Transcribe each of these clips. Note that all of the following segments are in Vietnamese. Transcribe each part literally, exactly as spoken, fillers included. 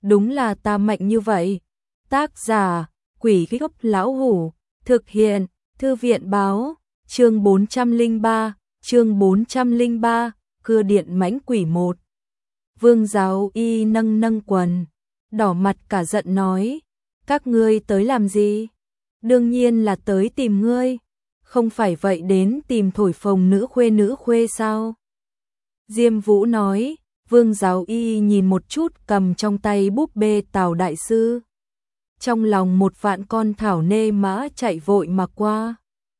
đúng là ta mạnh như vậy. Tác giả, Quỷ Gốc Lão Hủ, thực hiện, Thư viện báo, chương bốn trăm lẻ ba, chương bốn trăm lẻ ba, cưa điện mãnh quỷ một. Vương Giáo Y nâng nâng quần, đỏ mặt cả giận nói, các ngươi tới làm gì? Đương nhiên là tới tìm ngươi, không phải vậy đến tìm thổi phồng nữ khuê nữ khuê sao? Diêm Vũ nói, Vương Giáo Y nhìn một chút cầm trong tay búp bê Tào đại sư. Trong lòng một vạn con thảo nê mã chạy vội mà qua.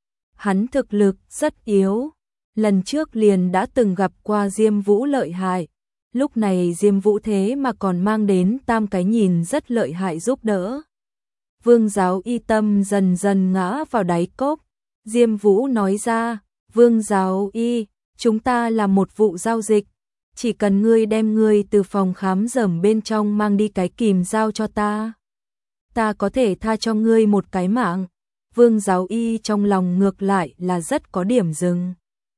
Hắn thực lực rất yếu, lần trước liền đã từng gặp qua Diêm Vũ lợi hại, lúc này Diêm Vũ thế mà còn mang đến tam cái nhìn rất lợi hại giúp đỡ. Vương Giáo Y tâm dần dần ngã vào đáy cốc, Diêm Vũ nói ra, Vương Giáo Y, chúng ta làm một vụ giao dịch, chỉ cần ngươi đem ngươi từ phòng khám rẩm bên trong mang đi cái kìm giao cho ta, ta có thể tha cho ngươi một cái mạng. Vương Giáo Y trong lòng ngược lại là rất có điểm dừng.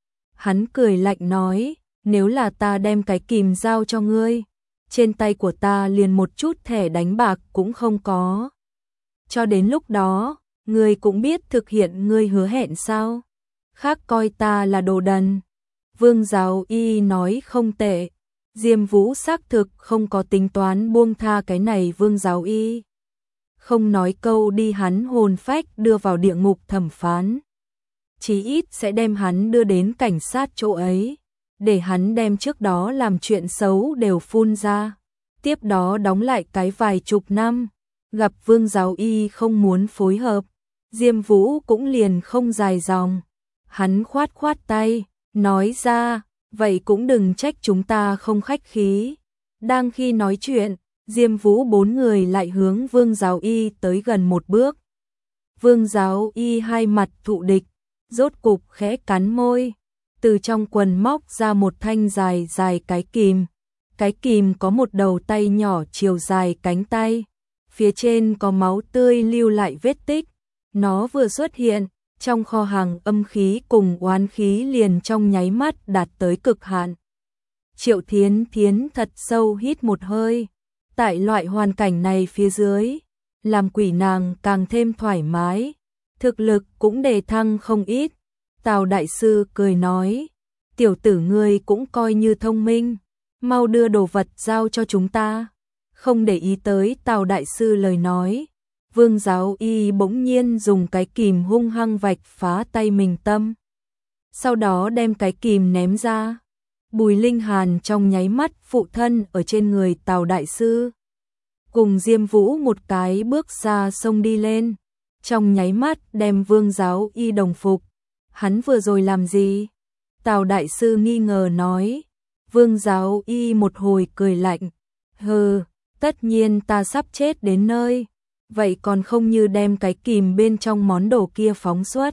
Hắn cười lạnh nói, nếu là ta đem cái kìm giao cho ngươi, trên tay của ta liền một chút thẻ đánh bạc cũng không có. Cho đến lúc đó, ngươi cũng biết thực hiện ngươi hứa hẹn sao? Khác coi ta là đồ đần. Vương Giáo Y nói không tệ. Diêm Vũ xác thực không có tính toán buông tha cái này Vương Giáo Y. Không nói câu đi hắn hồn phách đưa vào địa ngục thẩm phán. Chí ít sẽ đem hắn đưa đến cảnh sát chỗ ấy, để hắn đem trước đó làm chuyện xấu đều phun ra. Tiếp đó đóng lại cái vài chục năm. Gặp Vương Giáo Y không muốn phối hợp, Diêm Vũ cũng liền không dài dòng. Hắn khoát khoát tay, nói ra, vậy cũng đừng trách chúng ta không khách khí. Đang khi nói chuyện, Diêm Vũ bốn người lại hướng Vương Giáo Y tới gần một bước. Vương Giáo Y hai mặt thụ địch, rốt cục khẽ cắn môi, từ trong quần móc ra một thanh dài dài cái kìm. Cái kìm có một đầu tay nhỏ chiều dài cánh tay, phía trên có máu tươi lưu lại vết tích. Nó vừa xuất hiện, trong kho hàng âm khí cùng oán khí liền trong nháy mắt đạt tới cực hạn. Triệu Thiến Thiến thật sâu hít một hơi. Tại loại hoàn cảnh này phía dưới, làm quỷ nàng càng thêm thoải mái, thực lực cũng đề thăng không ít. Tào đại sư cười nói, tiểu tử ngươi cũng coi như thông minh, mau đưa đồ vật giao cho chúng ta. Không để ý tới Tào đại sư lời nói, Vương Giáo Y bỗng nhiên dùng cái kìm hung hăng vạch phá tay mình tâm. Sau đó đem cái kìm ném ra. Bùi Linh Hàn trong nháy mắt phụ thân ở trên người Tào đại sư. Cùng Diêm Vũ một cái bước xa sông đi lên. Trong nháy mắt đem Vương Giáo Y đồng phục. Hắn vừa rồi làm gì? Tào đại sư nghi ngờ nói. Vương Giáo Y một hồi cười lạnh. Hừ, tất nhiên ta sắp chết đến nơi. Vậy còn không như đem cái kìm bên trong món đồ kia phóng xuất.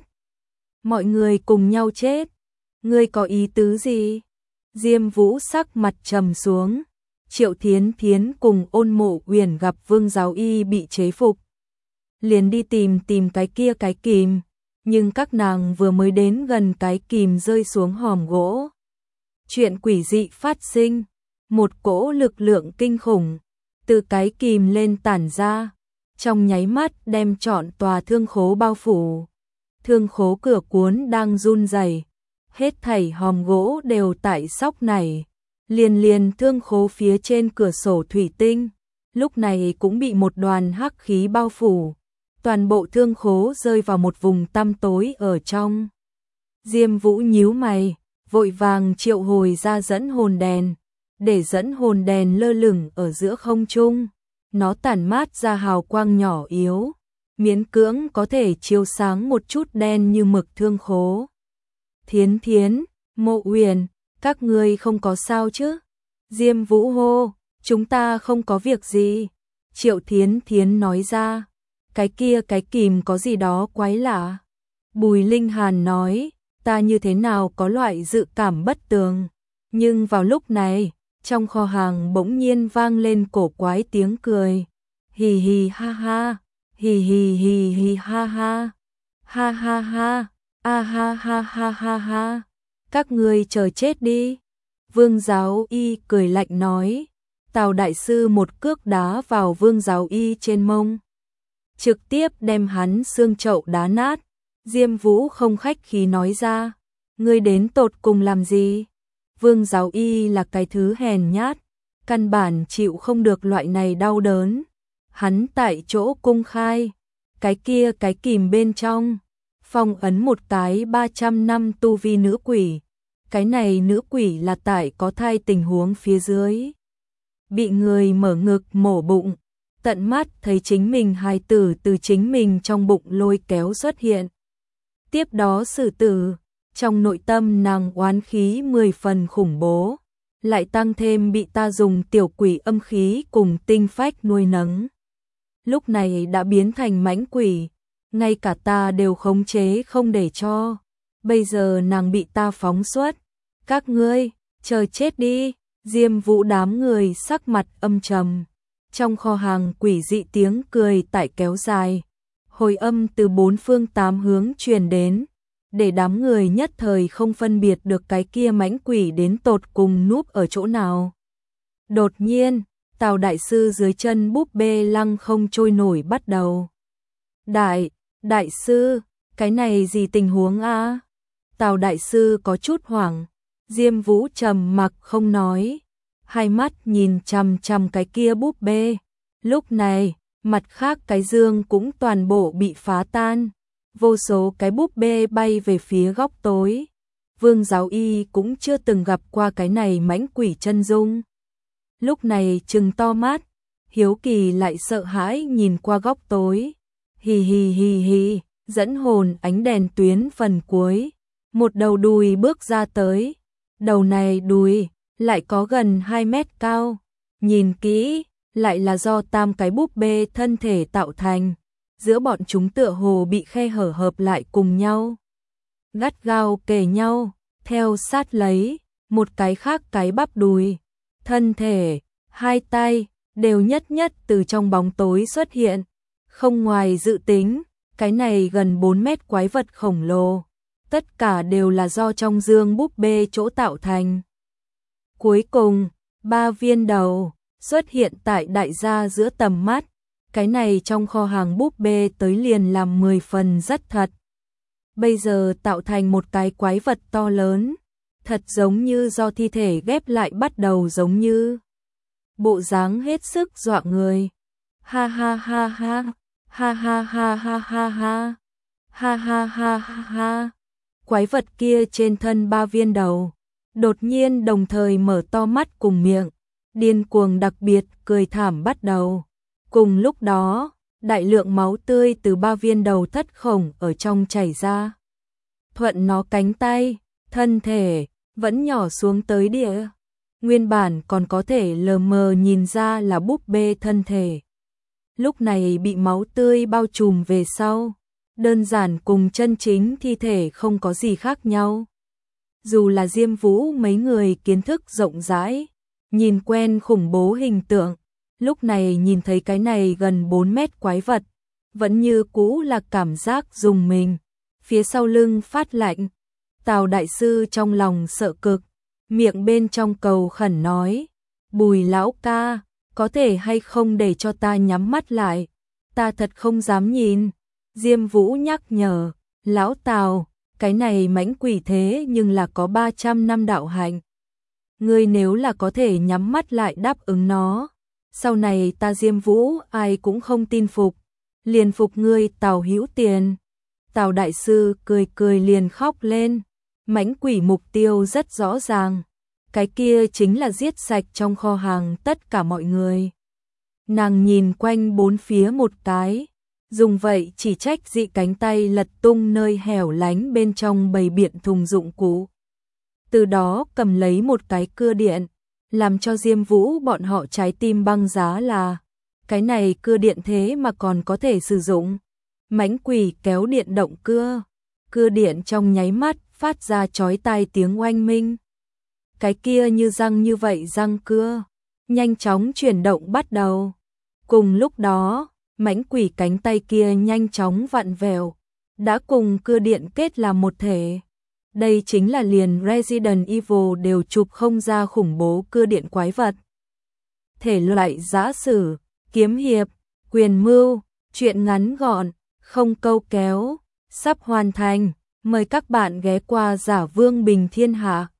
Mọi người cùng nhau chết. Ngươi có ý tứ gì? Diêm Vũ sắc mặt trầm xuống. Triệu Thiến Thiến cùng Ôn Mộ Uyển gặp Vương Giáo Y bị chế phục, liền đi tìm tìm cái kia cái kìm, nhưng các nàng vừa mới đến gần cái kìm rơi xuống hòm gỗ. Chuyện quỷ dị phát sinh, một cỗ lực lượng kinh khủng từ cái kìm lên tản ra, trong nháy mắt đem trọn tòa thương khố bao phủ. Thương khố cửa cuốn đang run rẩy, hết thảy hòm gỗ đều tại sóc nảy. Liền liền thương khố phía trên cửa sổ thủy tinh, lúc này cũng bị một đoàn hắc khí bao phủ. Toàn bộ thương khố rơi vào một vùng tăm tối ở trong. Diêm Vũ nhíu mày, vội vàng triệu hồi ra dẫn hồn đèn, để dẫn hồn đèn lơ lửng ở giữa không trung. Nó tản mát ra hào quang nhỏ yếu, miễn cưỡng có thể chiếu sáng một chút đen như mực thương khố. Thiến Thiến, Mộ Uyển, các ngươi không có sao chứ? Diêm Vũ hô, chúng ta không có việc gì. Triệu Thiến Thiến nói ra, cái kia cái kìm có gì đó quái lạ. Bùi Linh Hàn nói, ta như thế nào có loại dự cảm bất tường. Nhưng vào lúc này, trong kho hàng bỗng nhiên vang lên cổ quái tiếng cười. Hì hì ha ha, hì hì hì hì ha ha, ha ha ha, a ha ha ha ha ha. Các ngươi chờ chết đi. Vương Giáo Y cười lạnh nói, Tào đại sư một cước đá vào Vương Giáo Y trên mông, trực tiếp đem hắn xương chậu đá nát. Diêm Vũ không khách khí nói ra, ngươi đến tột cùng làm gì? Vương Giáo Y là cái thứ hèn nhát, căn bản chịu không được loại này đau đớn. Hắn tại chỗ cung khai, cái kia cái kìm bên trong, phong ấn một cái ba trăm năm tu vi nữ quỷ. Cái này nữ quỷ là tại có thai tình huống phía dưới, bị người mở ngực mổ bụng, tận mắt thấy chính mình hài tử từ chính mình trong bụng lôi kéo xuất hiện. Tiếp đó xử tử, trong nội tâm nàng oán khí mười phần khủng bố, lại tăng thêm bị ta dùng tiểu quỷ âm khí cùng tinh phách nuôi nấng. Lúc này đã biến thành mãnh quỷ, ngay cả ta đều khống chế không để cho. Bây giờ nàng bị ta phóng xuất, các ngươi, chờ chết đi. Diêm Vũ đám người sắc mặt âm trầm. Trong kho hàng quỷ dị tiếng cười tại kéo dài, hồi âm từ bốn phương tám hướng truyền đến, để đám người nhất thời không phân biệt được cái kia mãnh quỷ đến tột cùng núp ở chỗ nào. Đột nhiên, Tào đại sư dưới chân búp bê lăng không trôi nổi bắt đầu. Đại, đại sư, cái này gì tình huống a? Tào đại sư có chút hoảng. Diêm Vũ trầm mặc không nói, hai mắt nhìn chằm chằm cái kia búp bê. Lúc này, mặt khác cái dương cũng toàn bộ bị phá tan, vô số cái búp bê bay về phía góc tối. Vương Giáo Y cũng chưa từng gặp qua cái này mãnh quỷ chân dung. Lúc này trừng to mắt, hiếu kỳ lại sợ hãi nhìn qua góc tối. Hì hì hì hì, dẫn hồn ánh đèn tuyến phần cuối, một đầu đùi bước ra tới. Đầu này đùi lại có gần hai mét cao, nhìn kỹ lại là do tam cái búp bê thân thể tạo thành, giữa bọn chúng tựa hồ bị khe hở hợp lại cùng nhau, gắt gao kề nhau, theo sát lấy một cái khác cái bắp đùi, thân thể, hai tay đều nhất nhất từ trong bóng tối xuất hiện. Không ngoài dự tính, cái này gần bốn mét quái vật khổng lồ, tất cả đều là do trong dương búp bê chỗ tạo thành. Cuối cùng, ba viên đầu xuất hiện tại đại gia giữa tầm mắt. Cái này trong kho hàng búp bê tới liền làm mười phần rất thật. Bây giờ tạo thành một cái quái vật to lớn, thật giống như do thi thể ghép lại bắt đầu giống như. Bộ dáng hết sức dọa người. Ha ha ha ha, ha ha ha ha ha ha, ha ha ha ha ha. Quái vật kia trên thân ba viên đầu, đột nhiên đồng thời mở to mắt cùng miệng, điên cuồng đặc biệt cười thảm bắt đầu. Cùng lúc đó, đại lượng máu tươi từ ba viên đầu thất khổng ở trong chảy ra. Thuận nó cánh tay, thân thể, vẫn nhỏ xuống tới địa. Nguyên bản còn có thể lờ mờ nhìn ra là búp bê thân thể. Lúc này bị máu tươi bao trùm về sau. Đơn giản cùng chân chính thi thể không có gì khác nhau. Dù là Diêm Vũ mấy người kiến thức rộng rãi, nhìn quen khủng bố hình tượng, lúc này nhìn thấy cái này gần bốn mét quái vật, vẫn như cũ là cảm giác rùng mình, phía sau lưng phát lạnh. Tào đại sư trong lòng sợ cực, miệng bên trong cầu khẩn nói, Bùi lão ca, có thể hay không để cho ta nhắm mắt lại, ta thật không dám nhìn. Diêm Vũ nhắc nhở, lão Tào, cái này mãnh quỷ thế nhưng là có ba trăm năm đạo hạnh. Ngươi nếu là có thể nhắm mắt lại đáp ứng nó, sau này ta Diêm Vũ ai cũng không tin phục, liền phục ngươi Tào hữu tiền. Tào đại sư cười cười liền khóc lên, mãnh quỷ mục tiêu rất rõ ràng, cái kia chính là giết sạch trong kho hàng tất cả mọi người. Nàng nhìn quanh bốn phía một cái, dùng vậy chỉ trách dị cánh tay lật tung nơi hẻo lánh bên trong bầy biện thùng dụng cụ. Từ đó cầm lấy một cái cưa điện, làm cho Diêm Vũ bọn họ trái tim băng giá là, cái này cưa điện thế mà còn có thể sử dụng. Mãnh quỷ kéo điện động cưa, cưa điện trong nháy mắt phát ra chói tai tiếng oanh minh. Cái kia như răng như vậy răng cưa, nhanh chóng chuyển động bắt đầu. Cùng lúc đó, mãnh quỷ cánh tay kia nhanh chóng vặn vẹo, đã cùng cưa điện kết làm một thể. Đây chính là liền Resident Evil đều chụp không ra khủng bố cưa điện quái vật. thể loại giã sử, kiếm hiệp, quyền mưu, truyện ngắn gọn, không câu kéo, sắp hoàn thành. Mời các bạn ghé qua Giả Vương Bình Thiên Hạ.